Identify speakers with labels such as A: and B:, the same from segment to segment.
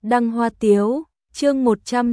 A: Đăng Hoa Tiếu, chương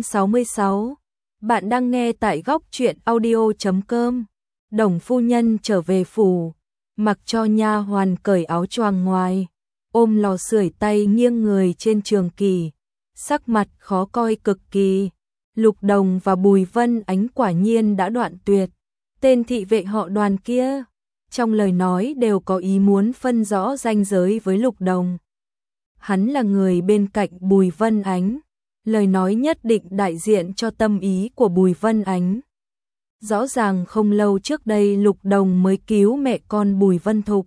A: 166. Bạn đang nghe tại góc truyện audio.com. Đồng phu nhân trở về phủ, mặc cho nha hoàn cởi áo choàng ngoài, ôm lò sưởi tay nghiêng người trên trường kỳ, sắc mặt khó coi cực kỳ. Lục Đồng và Bùi Vân Ánh quả nhiên đã đoạn tuyệt. Tên thị vệ họ Đoàn kia, trong lời nói đều có ý muốn phân rõ ranh giới với Lục Đồng. Hắn là người bên cạnh Bùi Vân Ánh, lời nói nhất định đại diện cho tâm ý của Bùi Vân Ánh. Rõ ràng không lâu trước đây Lục Đồng mới cứu mẹ con Bùi Vân Thục.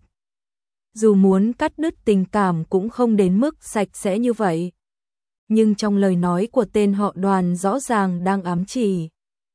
A: Dù muốn cắt đứt tình cảm cũng không đến mức sạch sẽ như vậy. Nhưng trong lời nói của tên họ Đoàn rõ ràng đang ám chỉ.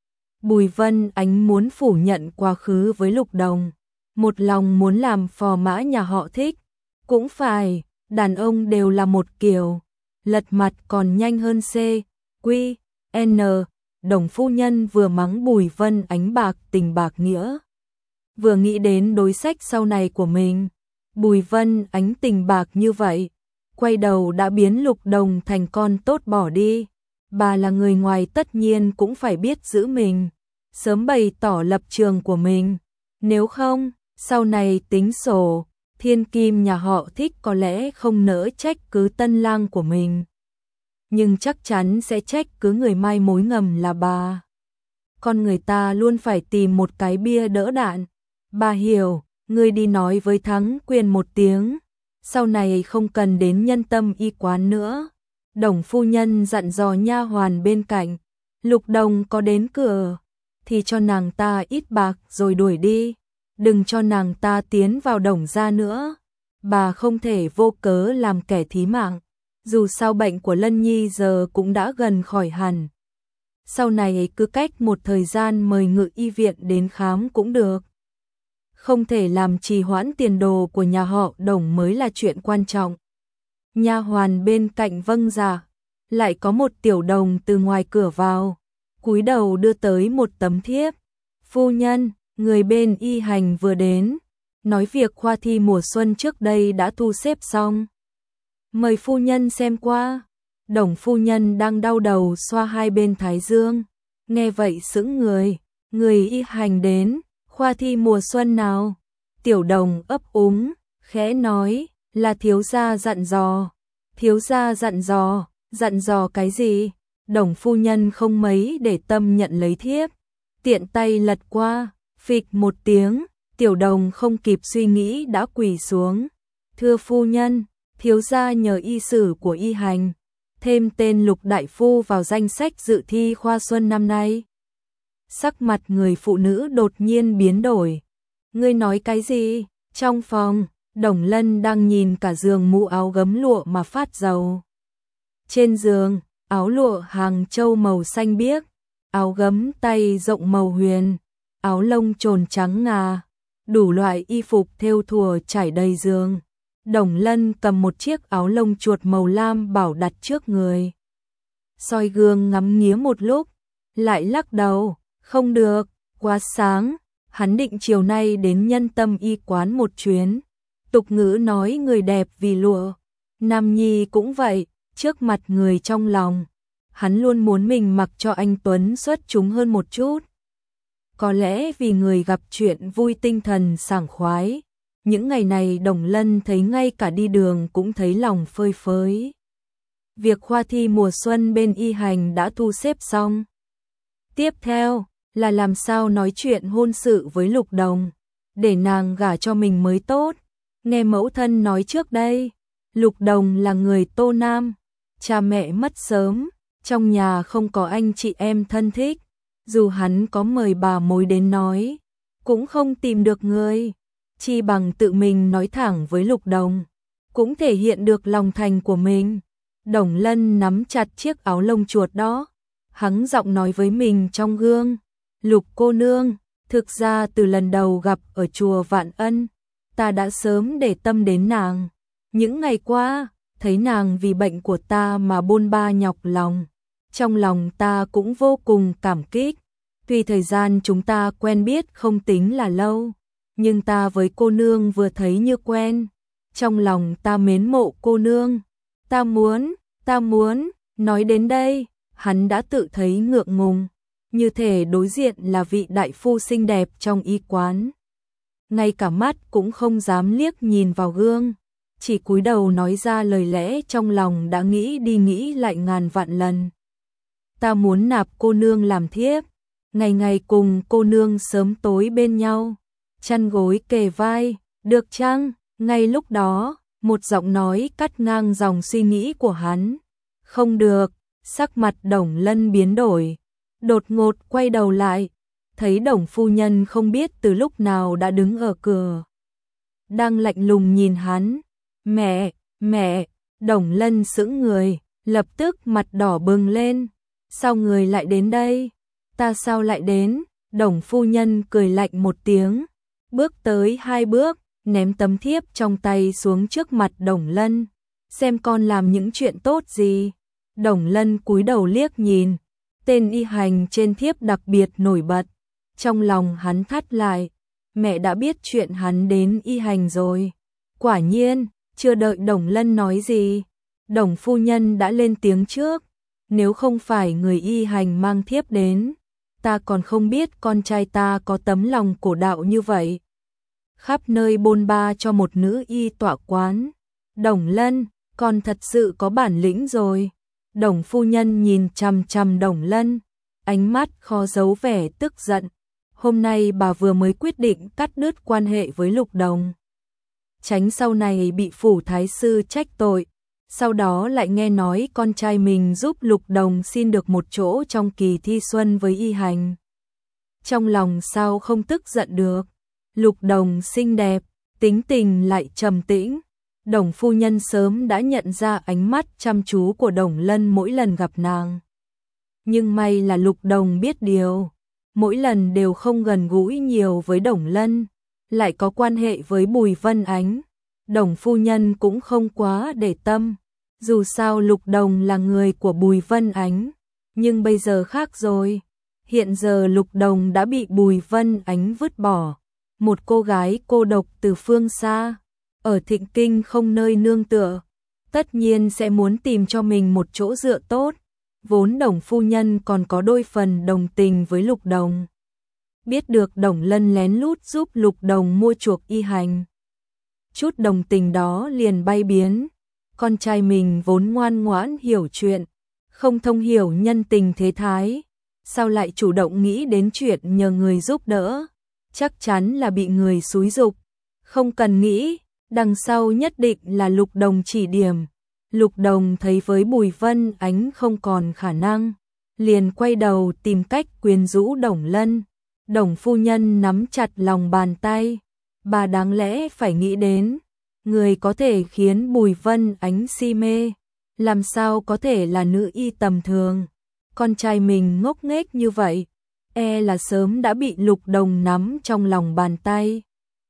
A: Bùi Vân Ánh muốn phủ nhận quá khứ với Lục Đồng, một lòng muốn làm phò mã nhà họ Thích. Cũng phải, đàn ông đều là một kiểu, lật mặt còn nhanh hơn C, Q, N. Đồng phu nhân vừa mắng Bùi Vân Ánh bạc tình bạc nghĩa, vừa nghĩ đến đối sách sau này của mình. Bùi Vân Ánh tình bạc như vậy, quay đầu đã biến Lục Đồng thành con tốt bỏ đi. Bà là người ngoài tất nhiên cũng phải biết giữ mình, sớm bày tỏ lập trường của mình. Nếu không, sau này tính sổ, thiên kim nhà họ Thích có lẽ không nỡ trách cứ tân lang của mình, nhưng chắc chắn sẽ trách cứ người mai mối ngầm là bà. Con người ta luôn phải tìm một cái bia đỡ đạn. Bà hiểu, ngươi đi nói với Thắng Quyền một tiếng, sau này không cần đến Nhân Tâm y quán nữa. Đồng phu nhân dặn dò nha hoàn bên cạnh. Lục Đồng có đến cửa thì cho nàng ta ít bạc rồi đuổi đi, đừng cho nàng ta tiến vào Đồng gia nữa. Bà không thể vô cớ làm kẻ thí mạng, dù sao bệnh của Lân Nhi giờ cũng đã gần khỏi hẳn. Sau này cứ cách một thời gian mời Ngự y viện đến khám cũng được. Không thể làm trì hoãn tiền đồ của nhà họ Đồng mới là chuyện quan trọng. Nha hoàn bên cạnh vâng dạ. Lại có một tiểu đồng từ ngoài cửa vào, cúi đầu đưa tới một tấm thiếp. Phu nhân, người bên y hành vừa đến, nói việc khoa thi mùa xuân trước đây đã thu xếp xong, mời phu nhân xem qua. Đồng phu nhân đang đau đầu xoa hai bên thái dương, nghe vậy sững người. Người y hành đến, khoa thi mùa xuân nào? Tiểu đồng ấp úng, khẽ nói, là thiếu gia dặn dò. Thiếu gia dặn dò cái gì? Đồng phu nhân không mấy để tâm nhận lấy thiếp, tiện tay lật qua, phịch một tiếng, tiểu đồng không kịp suy nghĩ đã quỳ xuống. Thưa phu nhân, thiếu gia nhờ y sử của y hành, thêm tên Lục đại phu vào danh sách dự thi khoa xuân năm nay. Sắc mặt người phụ nữ đột nhiên biến đổi. Ngươi nói cái gì? Trong phòng, Đồng Lân đang nhìn cả giường mũ áo gấm lụa mà phát dầu. Trên giường, áo lụa hàng châu màu xanh biếc, áo gấm tay rộng màu huyền, áo lông trồn trắng ngà, đủ loại y phục thêu thùa trải đầy giường. Đồng Lân cầm một chiếc áo lông chuột màu lam bảo đặt trước người. Soi gương ngắm nghía một lúc, lại lắc đầu, không được, quá sáng. Hắn định chiều nay đến Nhân Tâm y quán một chuyến. Tục ngữ nói người đẹp vì lụa, nam nhi cũng vậy, trước mặt người trong lòng, hắn luôn muốn mình mặc cho anh tuấn xuất chúng hơn một chút. Có lẽ vì người gặp chuyện vui tinh thần sảng khoái, những ngày này Đồng Lân thấy ngay cả đi đường cũng thấy lòng phơi phới. Việc khoa thi mùa xuân bên y hành đã thu xếp xong. Tiếp theo là làm sao nói chuyện hôn sự với Lục Đồng, để nàng gả cho mình mới tốt. Nghe mẫu thân nói trước đây, Lục Đồng là người Tô Nam, cha mẹ mất sớm, trong nhà không có anh chị em thân thích, dù hắn có mời bà mối đến nói, cũng không tìm được người, chi bằng tự mình nói thẳng với Lục Đồng, cũng thể hiện được lòng thành của mình. Đồng Lân nắm chặt chiếc áo lông chuột đó, hắng giọng nói với mình trong gương. Lục cô nương, thực ra từ lần đầu gặp ở chùa Vạn Ân, ta đã sớm để tâm đến nàng. Những ngày qua, thấy nàng vì bệnh của ta mà bôn ba nhọc lòng, trong lòng ta cũng vô cùng cảm kích. Tuy thời gian chúng ta quen biết không tính là lâu, nhưng ta với cô nương vừa thấy như quen. Trong lòng ta mến mộ cô nương, ta muốn Nói đến đây, hắn đã tự thấy ngượng ngùng, như thể đối diện là vị đại phu xinh đẹp trong y quán. Ngay cả mắt cũng không dám liếc nhìn vào gương, chỉ cúi đầu nói ra lời lẽ trong lòng đã nghĩ đi nghĩ lại ngàn vạn lần. Ta muốn nạp cô nương làm thiếp, ngày ngày cùng cô nương sớm tối bên nhau, chăn gối kề vai, được chăng? Ngay lúc đó, một giọng nói cắt ngang dòng suy nghĩ của hắn. Không được, sắc mặt Đồng Lân biến đổi, đột ngột quay đầu lại, thấy Đồng phu nhân không biết từ lúc nào đã đứng ở cửa, đang lạnh lùng nhìn hắn. Mẹ, Đồng Lân sững người, lập tức mặt đỏ bừng lên. Sao người lại đến đây? Ta sao lại đến? Đồng phu nhân cười lạnh một tiếng, bước tới 2 bước, ném tấm thiếp trong tay xuống trước mặt Đồng Lân. Xem con làm những chuyện tốt gì? Đồng Lân cúi đầu liếc nhìn, tên y hành trên thiếp đặc biệt nổi bật. Trong lòng hắn thắt lại, mẹ đã biết chuyện hắn đến y hành rồi. Quả nhiên, chưa đợi Đồng Lân nói gì, Đồng phu nhân đã lên tiếng trước. Nếu không phải người y hành mang thiếp đến, ta còn không biết con trai ta có tấm lòng cổ đạo như vậy. Khắp nơi bôn ba cho một nữ y tọa quán. Đồng Lân, con thật sự có bản lĩnh rồi. Đồng phu nhân nhìn chằm chằm Đồng Lân, ánh mắt khó giấu vẻ tức giận. Hôm nay bà vừa mới quyết định cắt đứt quan hệ với Lục Đồng, tránh sau này bị phủ thái sư trách tội. Sau đó lại nghe nói con trai mình giúp Lục Đồng xin được một chỗ trong kỳ thi xuân với y hành. Trong lòng sao không tức giận được. Lục Đồng xinh đẹp, tính tình lại trầm tĩnh. Đồng phu nhân sớm đã nhận ra ánh mắt chăm chú của Đồng Lân mỗi lần gặp nàng. Nhưng may là Lục Đồng biết điều, mỗi lần đều không gần gũi nhiều với Đồng Lân, lại có quan hệ với Bùi Vân Ánh. Đồng phu nhân cũng không quá để tâm, dù sao Lục Đồng là người của Bùi Vân Ánh, nhưng bây giờ khác rồi. Hiện giờ Lục Đồng đã bị Bùi Vân Ánh vứt bỏ, một cô gái cô độc từ phương xa, ở Thịnh Kinh không nơi nương tựa, tất nhiên sẽ muốn tìm cho mình một chỗ dựa tốt. Vốn Đồng phu nhân còn có đôi phần đồng tình với Lục Đồng. Biết được Đồng Lân lén lút giúp Lục Đồng mua chuộc y hành, chút đồng tình đó liền bay biến. Con trai mình vốn ngoan ngoãn hiểu chuyện, không thông hiểu nhân tình thế thái, sao lại chủ động nghĩ đến chuyện nhờ người giúp đỡ? Chắc chắn là bị người xúi giục. Không cần nghĩ, đằng sau nhất định là Lục Đồng chỉ điểm. Lục Đồng thấy với Bùi Vân Ánh không còn khả năng, liền quay đầu tìm cách quyến rũ Đồng Lân. Đồng phu nhân nắm chặt lòng bàn tay, bà đáng lẽ phải nghĩ đến, người có thể khiến Bùi Vân Ánh si mê, làm sao có thể là nữ y tầm thường. Con trai mình ngốc nghếch như vậy, e là sớm đã bị Lục Đồng nắm trong lòng bàn tay.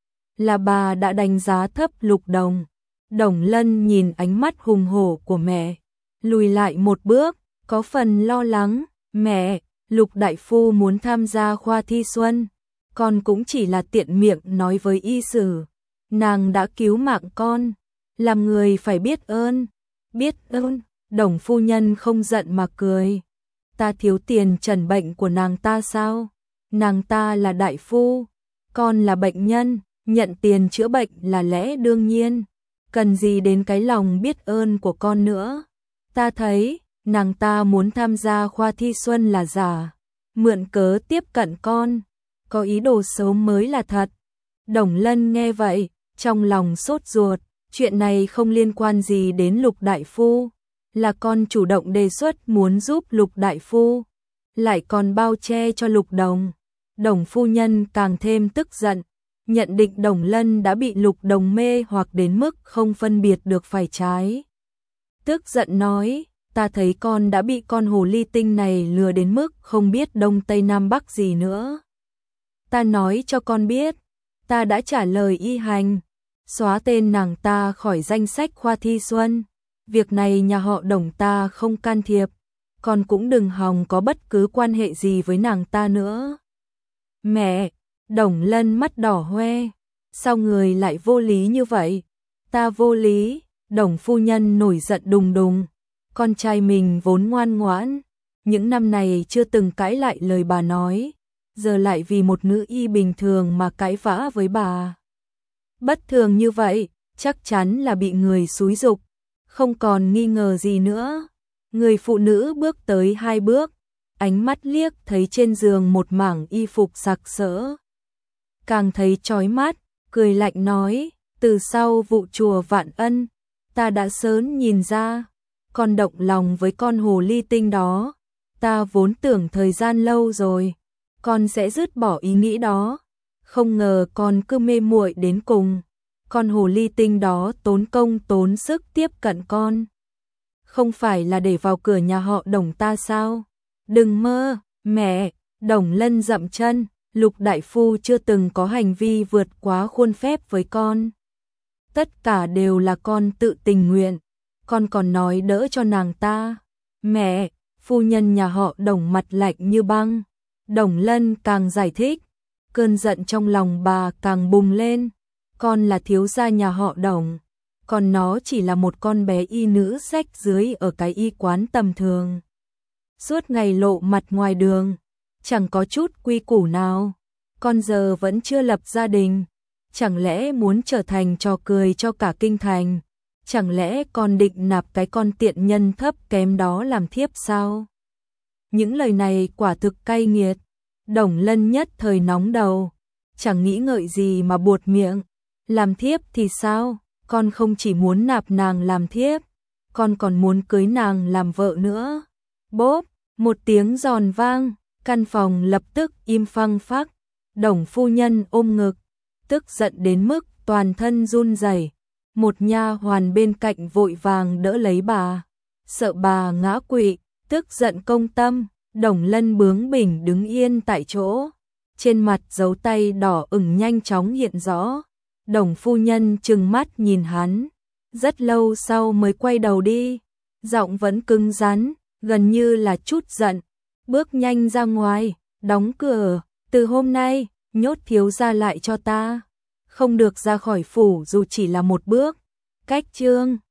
A: Là bà đã đánh giá thấp Lục Đồng. Đồng Lân nhìn ánh mắt hùng hổ của mẹ, lùi lại một bước, có phần lo lắng. Mẹ, Lục đại phu muốn tham gia khoa thi xuân, con cũng chỉ là tiện miệng nói với y sử. Nàng đã cứu mạng con, làm người phải biết ơn. Biết ơn? Đồng phu nhân không giận mà cười. Ta thiếu tiền trần bệnh của nàng ta sao? Nàng ta là đại phu, con là bệnh nhân, nhận tiền chữa bệnh là lẽ đương nhiên. Cần gì đến cái lòng biết ơn của con nữa? Ta thấy, nàng ta muốn tham gia khoa thi xuân là giả, mượn cớ tiếp cận con, có ý đồ xấu mới là thật. Đồng Lân nghe vậy, trong lòng sốt ruột, chuyện này không liên quan gì đến Lục đại phu, là con chủ động đề xuất muốn giúp Lục đại phu, lại còn bao che cho Lục Đồng. Đồng phu nhân càng thêm tức giận, nhận định Đồng Lân đã bị Lục Đồng mê hoặc đến mức không phân biệt được phải trái. Tức giận nói, ta thấy con đã bị con hồ ly tinh này lừa đến mức không biết đông tây nam bắc gì nữa. Ta nói cho con biết, ta đã trả lời y hành, xóa tên nàng ta khỏi danh sách khoa thi xuân. Việc này nhà họ Đồng ta không can thiệp, con cũng đừng hòng có bất cứ quan hệ gì với nàng ta nữa. Mẹ, Đồng Lân mắt đỏ hoe, sao người lại vô lý như vậy? Ta vô lý? Đồng phu nhân nổi giận đùng đùng, con trai mình vốn ngoan ngoãn, những năm này chưa từng cãi lại lời bà nói, giờ lại vì một nữ y bình thường mà cãi vã với bà. Bất thường như vậy, chắc chắn là bị người xúi giục, không còn nghi ngờ gì nữa. Người phụ nữ bước tới 2 bước, ánh mắt liếc thấy trên giường một mảng y phục sặc sỡ. Càng thấy chói mắt, cười lạnh nói, từ sau vụ chùa Vạn Ân, ta đã sớm nhìn ra, con động lòng với con hồ ly tinh đó, ta vốn tưởng thời gian lâu rồi, con sẽ dứt bỏ ý nghĩ đó, không ngờ con cứ mê muội đến cùng, con hồ ly tinh đó tốn công tốn sức tiếp cận con. Không phải là để vào cửa nhà họ Đồng ta sao? Đừng mơ, mẹ, Đồng Lân dậm chân, Lục đại phu chưa từng có hành vi vượt quá khuôn phép với con. Tất cả đều là con tự tình nguyện, con còn nói đỡ cho nàng ta. Mẹ, phu nhân nhà họ Đồng mặt lạnh như băng. Đồng Lân càng giải thích, cơn giận trong lòng bà càng bùng lên. Con là thiếu gia nhà họ Đồng, còn nó chỉ là một con bé y nữ rách rưới ở cái y quán tầm thường. Suốt ngày lộ mặt ngoài đường, chẳng có chút quy củ nào. Con giờ vẫn chưa lập gia đình, chẳng lẽ muốn trở thành trò cười cho cả kinh thành? Chẳng lẽ con định nạp cái con tiện nhân thấp kém đó làm thiếp sao? Những lời này quả thực cay nghiệt. Đồng Lân nhất thời nóng đầu, chẳng nghĩ ngợi gì mà buột miệng. Làm thiếp thì sao? Con không chỉ muốn nạp nàng làm thiếp, con còn muốn cưới nàng làm vợ nữa. Bốp, một tiếng giòn vang, căn phòng lập tức im phăng phắc. Đồng phu nhân ôm ngực, tức giận đến mức toàn thân run rẩy. Một nha hoàn bên cạnh vội vàng đỡ lấy bà, sợ bà ngã quỵ, tức giận công tâm. Đồng Lân bướng bỉnh đứng yên tại chỗ, trên mặt dấu tay đỏ ửng nhanh chóng hiện rõ. Đồng phu nhân trừng mắt nhìn hắn, rất lâu sau mới quay đầu đi, giọng vẫn cứng rắn, gần như là chút giận, bước nhanh ra ngoài, đóng cửa, từ hôm nay, nhốt thiếu gia lại cho ta, không được ra khỏi phủ dù chỉ là một bước. Cách chương